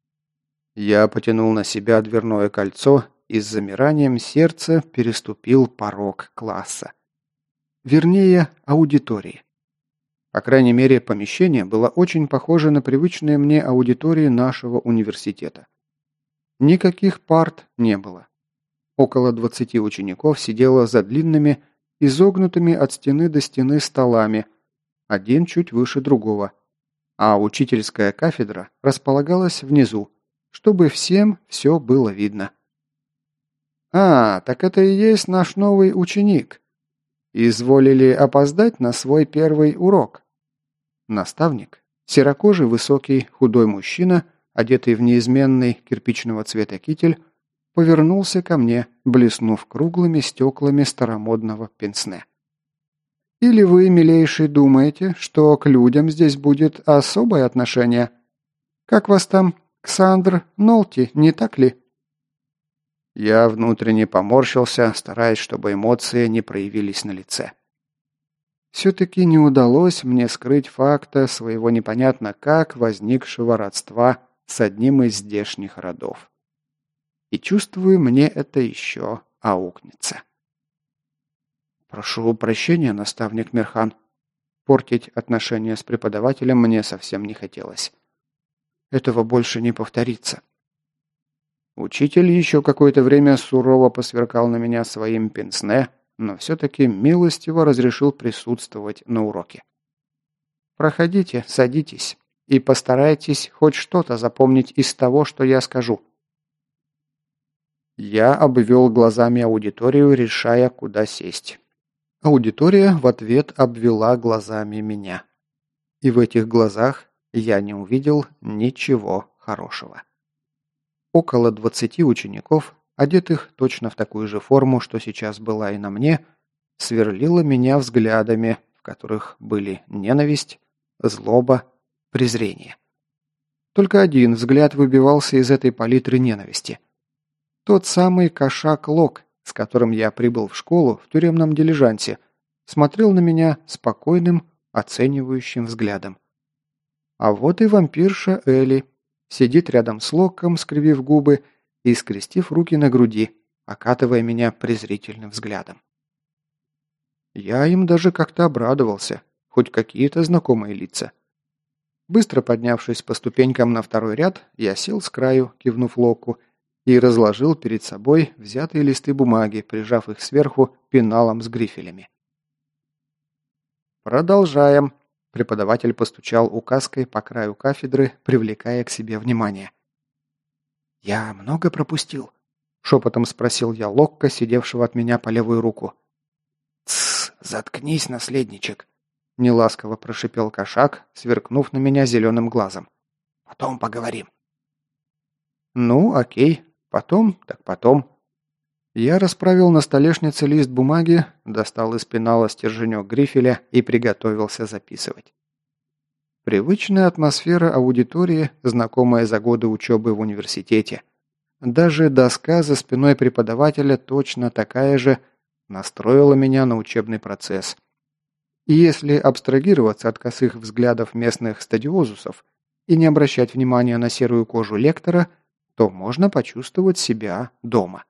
Я потянул на себя дверное кольцо и с замиранием сердца переступил порог класса. Вернее, аудитории. По крайней мере, помещение было очень похоже на привычные мне аудитории нашего университета. Никаких парт не было. Около 20 учеников сидело за длинными, изогнутыми от стены до стены столами, один чуть выше другого, а учительская кафедра располагалась внизу, чтобы всем все было видно. «А, так это и есть наш новый ученик. Изволили опоздать на свой первый урок». Наставник, серокожий, высокий, худой мужчина, одетый в неизменный кирпичного цвета китель, повернулся ко мне, блеснув круглыми стеклами старомодного пенсне. «Или вы, милейший, думаете, что к людям здесь будет особое отношение? Как вас там, Ксандр Нолти, не так ли?» Я внутренне поморщился, стараясь, чтобы эмоции не проявились на лице. Все-таки не удалось мне скрыть факта своего непонятно как возникшего родства с одним из здешних родов. И чувствую, мне это еще аукнется. «Прошу прощения, наставник Мирхан. Портить отношения с преподавателем мне совсем не хотелось. Этого больше не повторится». Учитель еще какое-то время сурово посверкал на меня своим пенсне, но все-таки милостиво разрешил присутствовать на уроке. «Проходите, садитесь и постарайтесь хоть что-то запомнить из того, что я скажу». Я обвел глазами аудиторию, решая, куда сесть. Аудитория в ответ обвела глазами меня. И в этих глазах я не увидел ничего хорошего. Около 20 учеников, одетых точно в такую же форму, что сейчас была и на мне, сверлило меня взглядами, в которых были ненависть, злоба, презрение. Только один взгляд выбивался из этой палитры ненависти. Тот самый кошак Лок, с которым я прибыл в школу в тюремном дилижансе, смотрел на меня спокойным, оценивающим взглядом. А вот и вампирша Элли. Сидит рядом с Локком, скривив губы и скрестив руки на груди, окатывая меня презрительным взглядом. Я им даже как-то обрадовался, хоть какие-то знакомые лица. Быстро поднявшись по ступенькам на второй ряд, я сел с краю, кивнув Локку, и разложил перед собой взятые листы бумаги, прижав их сверху пеналом с грифелями. «Продолжаем», — преподаватель постучал указкой по краю кафедры, привлекая к себе внимание. «Я много пропустил?» — шепотом спросил я Локка, сидевшего от меня по левую руку. «Тссс, заткнись, наследничек», — неласково прошипел кошак, сверкнув на меня зеленым глазом. «Потом поговорим». «Ну, окей, потом, так потом». Я расправил на столешнице лист бумаги, достал из пенала стерженек грифеля и приготовился записывать. Привычная атмосфера аудитории, знакомая за годы учебы в университете. Даже доска за спиной преподавателя точно такая же настроила меня на учебный процесс. И если абстрагироваться от косых взглядов местных стадиозусов и не обращать внимания на серую кожу лектора, то можно почувствовать себя дома.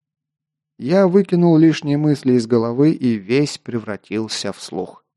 Я выкинул лишние мысли из головы и весь превратился в слух.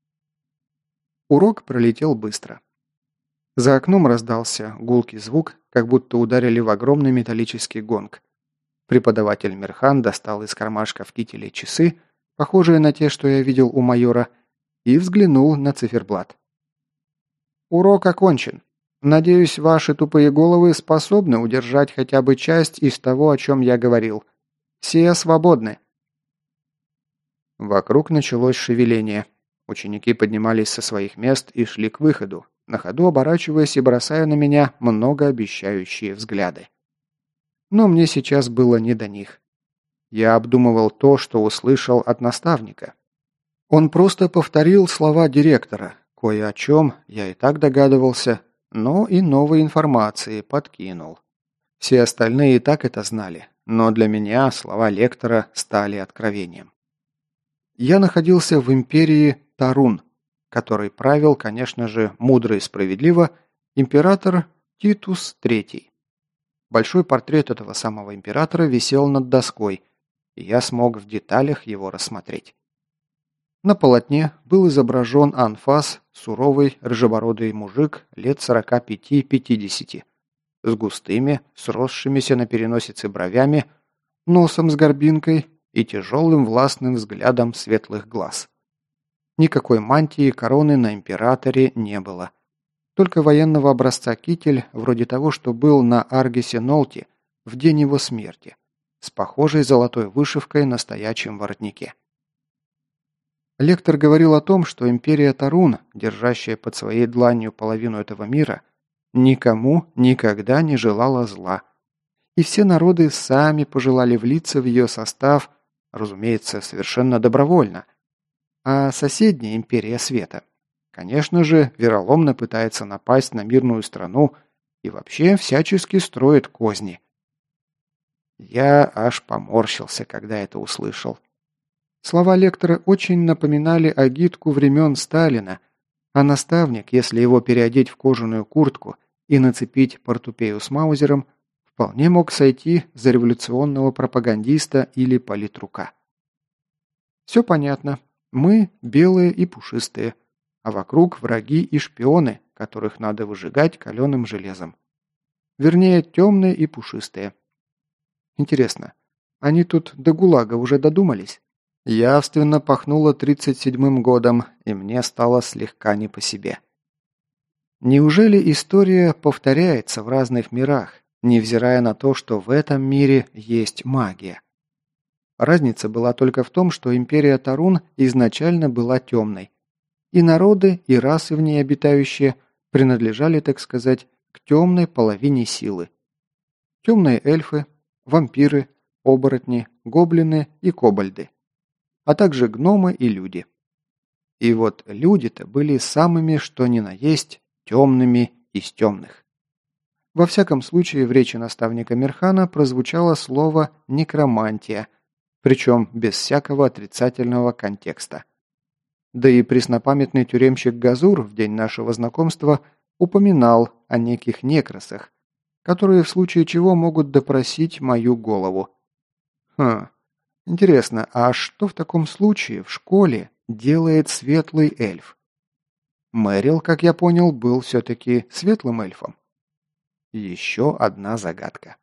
Урок пролетел быстро. За окном раздался гулкий звук, как будто ударили в огромный металлический гонг. Преподаватель Мирхан достал из кармашка в кителе часы, похожие на те, что я видел у майора, и взглянул на циферблат. Урок окончен. Надеюсь, ваши тупые головы способны удержать хотя бы часть из того, о чем я говорил. Все свободны». Вокруг началось шевеление. Ученики поднимались со своих мест и шли к выходу, на ходу оборачиваясь и бросая на меня многообещающие взгляды. Но мне сейчас было не до них. Я обдумывал то, что услышал от наставника. Он просто повторил слова директора, кое о чем я и так догадывался, но и новой информации подкинул. Все остальные и так это знали, но для меня слова лектора стали откровением. Я находился в империи Тарун, который правил, конечно же, мудро и справедливо, император Титус III. Большой портрет этого самого императора висел над доской, и я смог в деталях его рассмотреть. На полотне был изображен анфас, суровый, рыжебородый мужик лет 45-50, с густыми, сросшимися на переносице бровями, носом с горбинкой и тяжелым властным взглядом светлых глаз. Никакой мантии и короны на императоре не было. Только военного образца китель, вроде того, что был на Аргисе Нолти в день его смерти, с похожей золотой вышивкой на стоячем воротнике. Лектор говорил о том, что империя Тарун, держащая под своей дланью половину этого мира, никому никогда не желала зла. И все народы сами пожелали влиться в ее состав, разумеется, совершенно добровольно. А соседняя империя Света, конечно же, вероломно пытается напасть на мирную страну и вообще всячески строит козни. Я аж поморщился, когда это услышал. Слова лектора очень напоминали агитку времен Сталина, а наставник, если его переодеть в кожаную куртку и нацепить портупею с маузером, вполне мог сойти за революционного пропагандиста или политрука. Все понятно. Мы белые и пушистые, а вокруг враги и шпионы, которых надо выжигать каленым железом. Вернее, темные и пушистые. Интересно, они тут до ГУЛАГа уже додумались? Явственно пахнуло 37-м годом, и мне стало слегка не по себе. Неужели история повторяется в разных мирах, невзирая на то, что в этом мире есть магия? Разница была только в том, что империя Тарун изначально была темной, и народы, и расы в ней обитающие принадлежали, так сказать, к темной половине силы. Темные эльфы, вампиры, оборотни, гоблины и кобальды, а также гномы и люди. И вот люди-то были самыми, что ни на есть, темными из темных. Во всяком случае, в речи наставника Мирхана прозвучало слово «некромантия», причем без всякого отрицательного контекста. Да и преснопамятный тюремщик Газур в день нашего знакомства упоминал о неких некросах, которые в случае чего могут допросить мою голову. Интересно, а что в таком случае в школе делает светлый эльф? Мэрил, как я понял, был все-таки светлым эльфом. Еще одна загадка.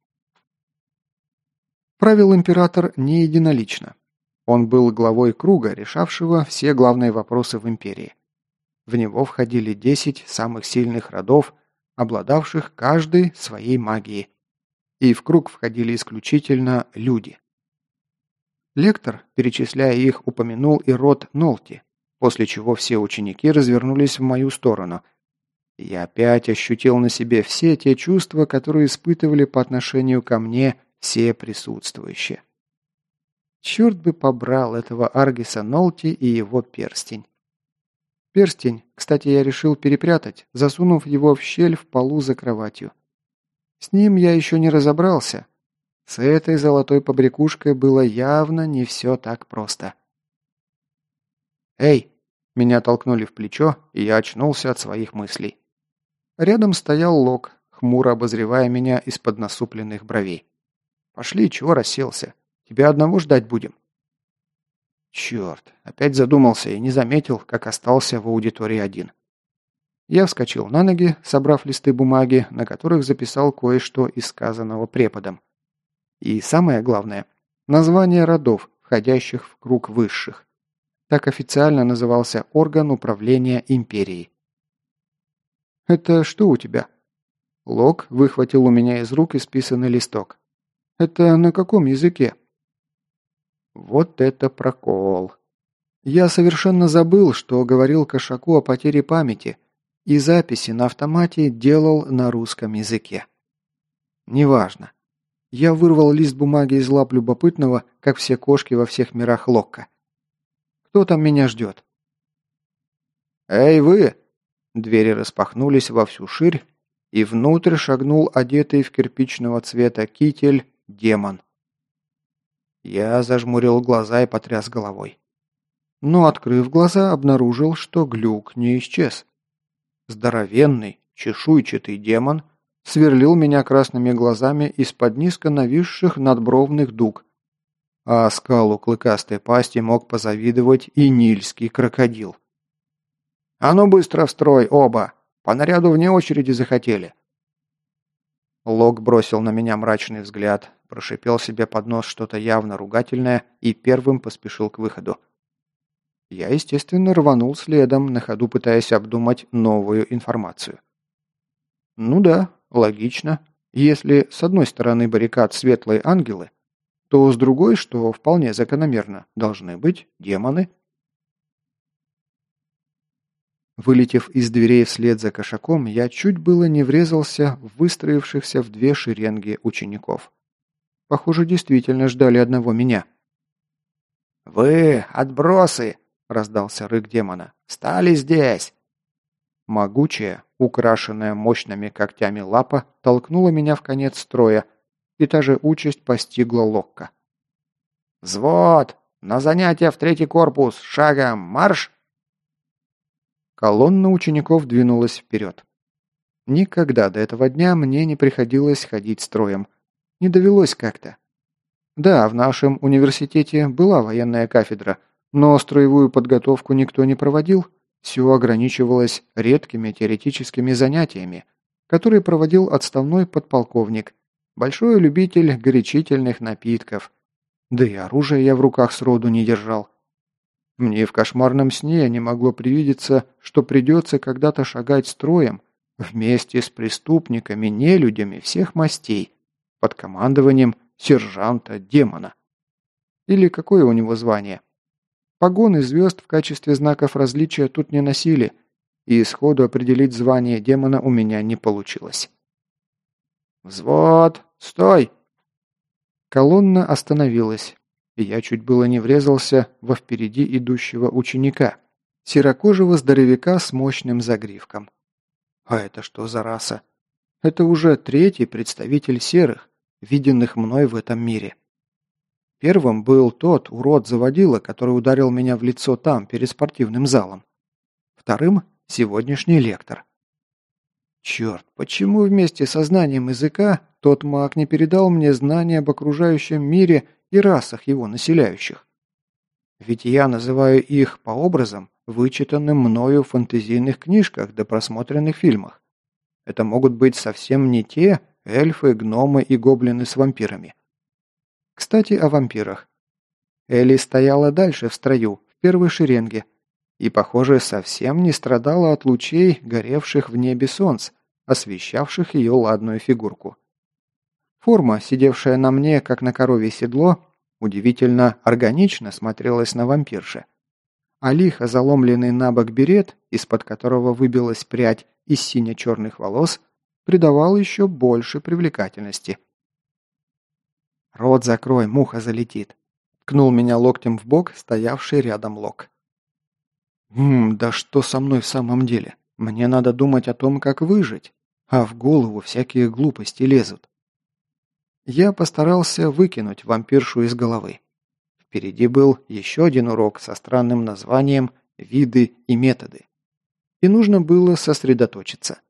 Правил император не единолично. Он был главой круга, решавшего все главные вопросы в империи. В него входили 10 самых сильных родов, обладавших каждой своей магией. И в круг входили исключительно люди. Лектор, перечисляя их, упомянул и род Нолти, после чего все ученики развернулись в мою сторону. Я опять ощутил на себе все те чувства, которые испытывали по отношению ко мне все присутствующие. Черт бы побрал этого Аргиса Нолти и его перстень. Перстень, кстати, я решил перепрятать, засунув его в щель в полу за кроватью. С ним я еще не разобрался. С этой золотой побрякушкой было явно не все так просто. «Эй!» – меня толкнули в плечо, и я очнулся от своих мыслей. Рядом стоял Лок, хмуро обозревая меня из-под насупленных бровей. «Пошли, чего расселся? Тебя одного ждать будем?» Черт, опять задумался и не заметил, как остался в аудитории один. Я вскочил на ноги, собрав листы бумаги, на которых записал кое-что из сказанного преподом. И самое главное, название родов, входящих в круг высших. Так официально назывался орган управления империей. «Это что у тебя?» Лок выхватил у меня из рук исписанный листок. «Это на каком языке?» Вот это прокол. Я совершенно забыл, что говорил Кошаку о потере памяти, и записи на автомате делал на русском языке. Неважно. Я вырвал лист бумаги из лап любопытного, как все кошки во всех мирах Локка. «Кто там меня ждет?» «Эй, вы!» Двери распахнулись во всю ширь, и внутрь шагнул одетый в кирпичного цвета китель демон. Я зажмурил глаза и потряс головой. Но, открыв глаза, обнаружил, что глюк не исчез. Здоровенный, чешуйчатый демон сверлил меня красными глазами из-под низко нависших надбровных дуг, а скалу клыкастой пасти мог позавидовать и нильский крокодил. «А ну быстро в строй, оба! По наряду вне очереди захотели!» Лок бросил на меня мрачный взгляд, прошипел себе под нос что-то явно ругательное и первым поспешил к выходу. Я, естественно, рванул следом, на ходу пытаясь обдумать новую информацию. Ну да, логично. Если с одной стороны баррикад светлые ангелы, то с другой, что вполне закономерно, должны быть демоны. Вылетев из дверей вслед за Кошаком, я чуть было не врезался в выстроившихся в две шеренги учеников. Похоже, действительно ждали одного меня. «Вы, отбросы!» – раздался рык демона. «Стали здесь!» Могучая, украшенная мощными когтями лапа, толкнула меня в конец строя, и та же участь постигла Локка. «Взвод! На занятия в третий корпус! Шагом! Марш!» Колонна учеников двинулась вперед. Никогда до этого дня мне не приходилось ходить строем. Не довелось как-то. Да, в нашем университете была военная кафедра, но строевую подготовку никто не проводил. Все ограничивалось редкими теоретическими занятиями, которые проводил отставной подполковник, большой любитель горячительных напитков. Да и оружие я в руках сроду не держал. Мне в кошмарном сне не могло привидеться, что придется когда-то шагать строем вместе с преступниками, нелюдями всех мастей, под командованием сержанта-демона. Или какое у него звание? Погоны звезд в качестве знаков различия тут не носили, и сходу определить звание демона у меня не получилось. «Взвод! Стой!» Колонна остановилась, и я чуть было не врезался во впереди идущего ученика, серокожего здоровяка с мощным загривком. А это что за раса? Это уже третий представитель серых, виденных мной в этом мире. Первым был тот урод-заводила, который ударил меня в лицо там, перед спортивным залом. Вторым – сегодняшний лектор. Черт, почему вместе со знанием языка тот маг не передал мне знания об окружающем мире и расах его населяющих? Ведь я называю их по образам, вычитанным мною в фэнтезийных книжках да просмотренных фильмах. Это могут быть совсем не те эльфы, гномы и гоблины с вампирами. Кстати, о вампирах. Элли стояла дальше в строю, в первой шеренге, и, похоже, совсем не страдала от лучей, горевших в небе солнц, освещавших ее ладную фигурку. Форма, сидевшая на мне, как на коровье седло, удивительно органично смотрелась на вампирше. А лихо заломленный на бок берет, из-под которого выбилась прядь из сине-черных волос, придавал еще больше привлекательности. «Рот закрой, муха залетит», — ткнул меня локтем в бок, стоявший рядом Лок. Да что со мной в самом деле? Мне надо думать о том, как выжить, а в голову всякие глупости лезут. Я постарался выкинуть вампиршу из головы. Впереди был еще один урок со странным названием «Виды и методы». И нужно было сосредоточиться.